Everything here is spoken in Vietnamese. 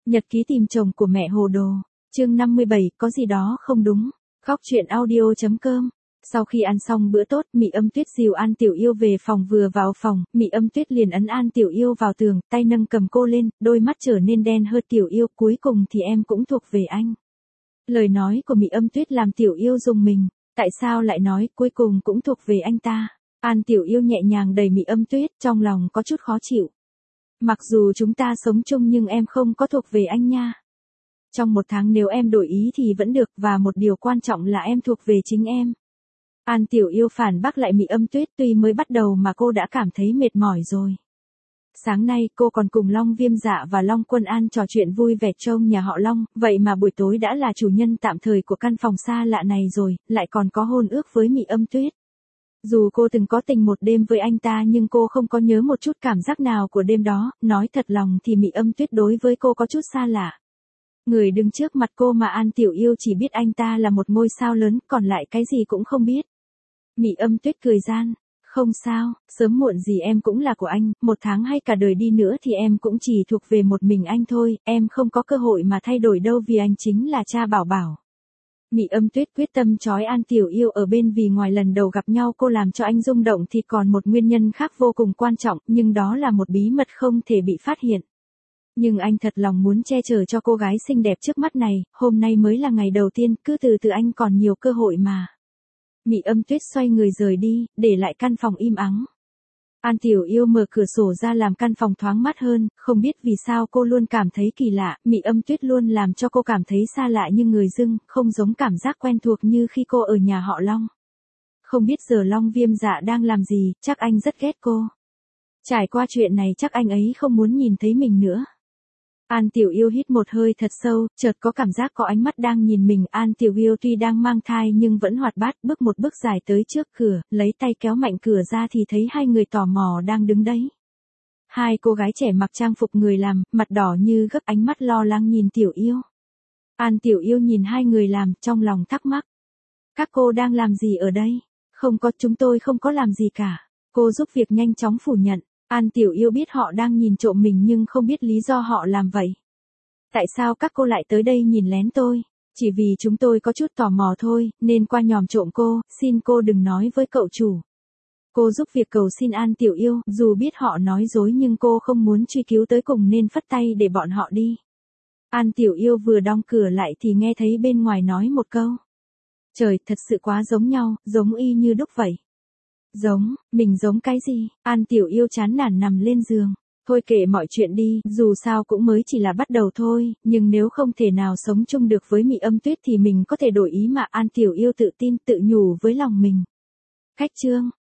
Nhật ký tìm chồng của mẹ hồ đồ. Chương 57, có gì đó không đúng. Góc truyện audio.com. Sau khi ăn xong bữa tốt, Mị Âm Tuyết dìu An Tiểu Yêu về phòng. Vừa vào phòng, Mị Âm Tuyết liền ấn An Tiểu Yêu vào tường, tay nâng cầm cô lên, đôi mắt trở nên đen hơn. Tiểu Yêu, cuối cùng thì em cũng thuộc về anh. Lời nói của Mị Âm Tuyết làm Tiểu Yêu rùng mình. Tại sao lại nói cuối cùng cũng thuộc về anh ta? An Tiểu Yêu nhẹ nhàng đẩy Mị Âm Tuyết, trong lòng có chút khó chịu. Mặc dù chúng ta sống chung nhưng em không có thuộc về anh nha. Trong 1 tháng nếu em đổi ý thì vẫn được, và một điều quan trọng là em thuộc về chính em. An Tiểu Yêu phản bác lại Mị Âm Tuyết, tuy mới bắt đầu mà cô đã cảm thấy mệt mỏi rồi. Sáng nay cô còn cùng Long Viêm Dạ và Long Quân An trò chuyện vui vẻ trông nhà họ Long, vậy mà buổi tối đã là chủ nhân tạm thời của căn phòng xa lạ này rồi, lại còn có hôn ước với Mị Âm Tuyết. Dù cô từng có tình một đêm với anh ta nhưng cô không có nhớ một chút cảm giác nào của đêm đó, nói thật lòng thì Mị Âm Tuyết đối với cô có chút xa lạ. Người đứng trước mặt cô mà An Tiểu Yêu chỉ biết anh ta là một ngôi sao lớn, còn lại cái gì cũng không biết. Mị Âm Tuyết cười gian, không sao, sớm muộn gì em cũng là của anh, 1 tháng hay cả đời đi nữa thì em cũng chỉ thuộc về một mình anh thôi, em không có cơ hội mà thay đổi đâu vì anh chính là cha bảo bảo. Mị Âm Tuyết quyết tâm trói An Tiểu Yêu ở bên vì ngoài lần đầu gặp nhau cô làm cho anh rung động thì còn một nguyên nhân khác vô cùng quan trọng, nhưng đó là một bí mật không thể bị phát hiện. Nhưng anh thật lòng muốn che chở cho cô gái xinh đẹp trước mắt này, hôm nay mới là ngày đầu tiên, cứ từ từ anh còn nhiều cơ hội mà. Mị Âm Tuyết xoay người rời đi, để lại căn phòng im ắng. An Tiểu Yêu mở cửa sổ ra làm căn phòng thoáng mát hơn, không biết vì sao cô luôn cảm thấy kỳ lạ, Mị Âm Tuyết luôn làm cho cô cảm thấy xa lạ như người dưng, không giống cảm giác quen thuộc như khi cô ở nhà họ Long. Không biết giờ Long Viêm Dạ đang làm gì, chắc anh rất ghét cô. Trải qua chuyện này chắc anh ấy không muốn nhìn thấy mình nữa. An Tiểu Yêu hít một hơi thật sâu, chợt có cảm giác có ánh mắt đang nhìn mình. An Tiểu Yêu tuy đang mang thai nhưng vẫn hoạt bát, bước một bước dài tới trước cửa, lấy tay kéo mạnh cửa ra thì thấy 2 người tò mò đang đứng đấy. 2 cô gái trẻ mặc trang phục người làm, mặt đỏ như gấp, ánh mắt lo lắng nhìn Tiểu Yêu. An Tiểu Yêu nhìn 2 người làm, trong lòng thắc mắc. Các cô đang làm gì ở đây? Không có, chúng tôi không có làm gì cả. Cô giúp việc nhanh chóng phủ nhận. An Tiểu Yêu biết họ đang nhìn trộm mình nhưng không biết lý do họ làm vậy. Tại sao các cô lại tới đây nhìn lén tôi? Chỉ vì chúng tôi có chút tò mò thôi, nên qua nhòm trộm cô, xin cô đừng nói với cậu chủ. Cô giúp việc cầu xin An Tiểu Yêu, dù biết họ nói dối nhưng cô không muốn truy cứu tới cùng nên phất tay để bọn họ đi. An Tiểu Yêu vừa đóng cửa lại thì nghe thấy bên ngoài nói một câu. Trời, thật sự quá giống nhau, giống y như đúc vậy. Giống, mình giống cái gì? An Tiểu Yêu chán nản nằm lên giường. Thôi kệ mọi chuyện đi, dù sao cũng mới chỉ là bắt đầu thôi, nhưng nếu không thể nào sống chung được với Mị Âm Tuyết thì mình có thể đổi ý mà. An Tiểu Yêu tự tin tự nhủ với lòng mình. Khách chương.